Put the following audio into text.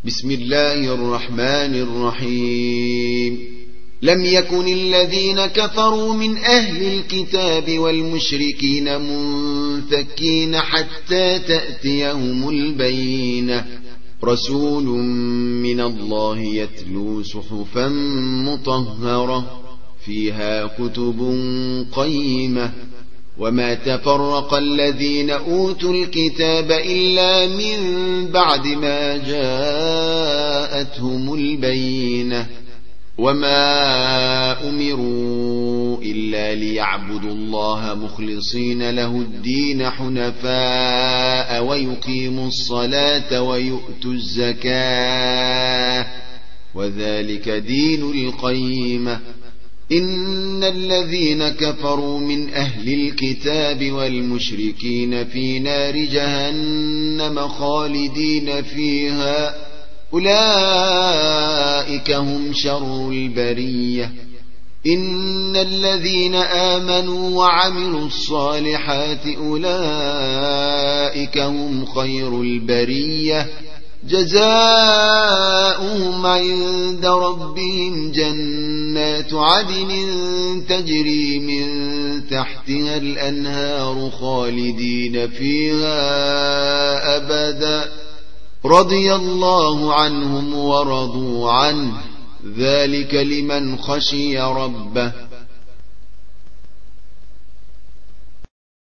بسم الله الرحمن الرحيم. لم يكن الذين كفروا من أهل الكتاب والمشركين منفكين حتى تأتيهم البينة، رسول من الله يتلو صحفا مطهرة فيها كتب قيمة. وما تفرق الذين أوتوا الكتاب إلا من بعد ما جاءتهم البينة، وما أمروا إلا ليعبدوا الله مخلصين له الدين حنفاء ويقيموا الصلاة ويؤتوا الزكاة وذلك دين القيمة. إن الذين كفروا من أهل الكتاب والمشركين في نار جهنم خالدين فيها، أولئك هم شر البرية. إن الذين آمنوا وعملوا الصالحات أولئك هم خير البرية، جزاؤهم عند ربهم جنات عدن تجري من تحتها الأنهار خالدين فيها أبدا، رضي الله عنهم ورضوا عنه، ذلك لمن خشي ربه.